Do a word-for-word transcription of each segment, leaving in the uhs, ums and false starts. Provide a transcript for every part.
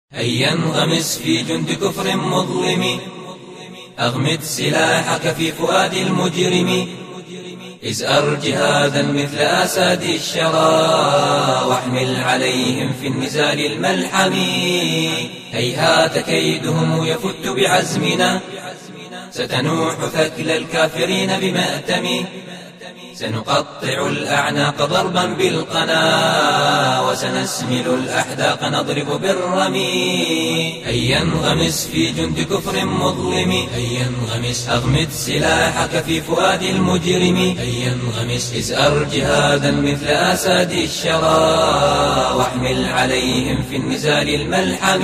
هيا انغمس في جند كفر مظلم، أغمد سلاحك في فؤاد المجرم، ازأر جهادا مثل أساد الشرى، واحمل عليهم في النزال الملحم. هيهات كيدهم يفت بعزمنا، ستنوح ثكل الكافرين بمأتم، سنقطع الأعناق ضربا بالقنا، وسنسمل الأحداق نضرب بالرمي. هيا انغمس في جند كفر مظلم، هيا انغمس أغمد سلاحك في فؤاد المجرم، هيا انغمس ازأر جهادا مثل أساد الشرى، واحمل عليهم في النزال الملحم.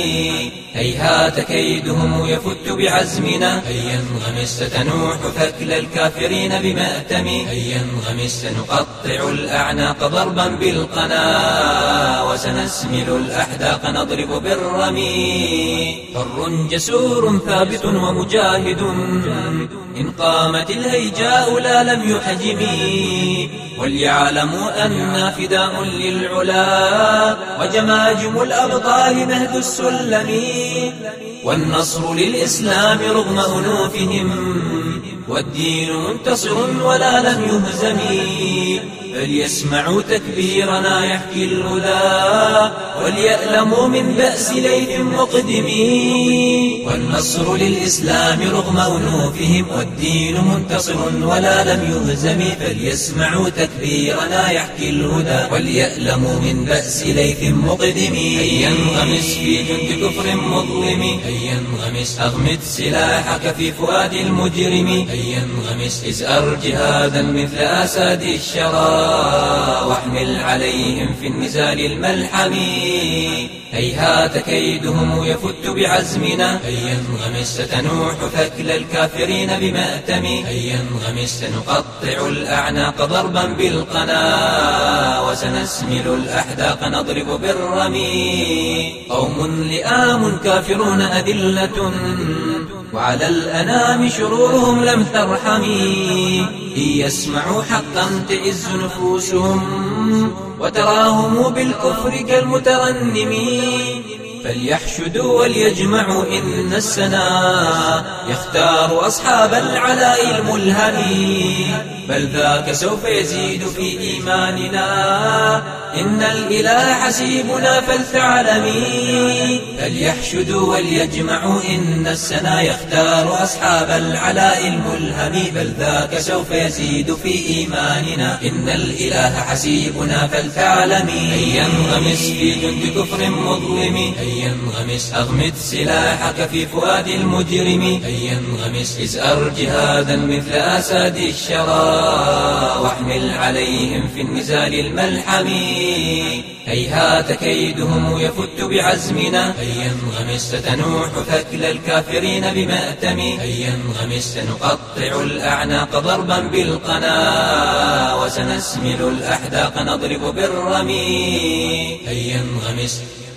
هيهات كيدهم يفت بعزمنا، هيا انغمس ستنوح ثكل الكافرين بمأتم، هيا انغمس سنقطع الأعناق ضربا بالقنا، وسنسمل الأحداق نضرب بالرمي. حر جسور ثابت ومجاهد، إن قامت الهيجاء لا لم يحجم، وليعلموا أنا فداء للعلا، وجماجم الأبطال مهد السلم. والنصر للإسلام رغم أنوفهم، والدين منتصر ولا لم يهزم، فليسمعوا تكبيرنا يحكي الهدى، وليألموا من بأس ليث مقدم. والنصر للإسلام رغم أنوفهم، والدين منتصر ولا لم يهزم، فليسمعوا تكبيرنا يحكي الهدى، وليألموا من بأس ليث مقدم. هيا انغمس في جند كفر مظلم، هيا انغمس أغمد سلاحك في فؤاد المجرم، هيا انغمس ازأر جهادا مثل أساد الشرى، واحمل عليهم في النزال الملحم. هيهات كيدهم يفت بعزمنا، هيا انغمس ستنوح ثكل الكافرين بمأتم، هيا انغمس سنقطع الأعناق ضربا بالقنا، وسنسمل الأحداق نضرب بالرمي. قوم لئام كافرون أذلة، وعلى الأنام شرورهم لم ترحم، إن يسمعوا حقا تعز نفوسهم، وتراهم بالكفر كالمترنم. فليحشدوا وليجمعوا إن السنا يختار أصحاب العلاء الملهم، بل ذاك سوف يزيد في إيماننا، إن الإله حسيبنا فلتعلمي. فليحشدوا وليجمعوا إن السنا يختار أصحاب العلاء الملهم، بل ذاك سوف يزيد في إيماننا، إن الإله حسيبنا فلتعلمي. هيا انغمس في جند كفر مظلم، هيا انغمس أغمد سلاحك في فؤاد المجرم، هيا انغمس ازأر جهادا مثل أساد الشرى، واحمل عليهم في النزال الملحم. هيهات كيدهم يفت بعزمنا، هيا انغمس ستنوح ثكل الكافرين بمأتم، هيا انغمس سنقطع الأعناق ضربا بالقنا، وسنسمل الأحداق نضرب بالرمي. هيا انغمس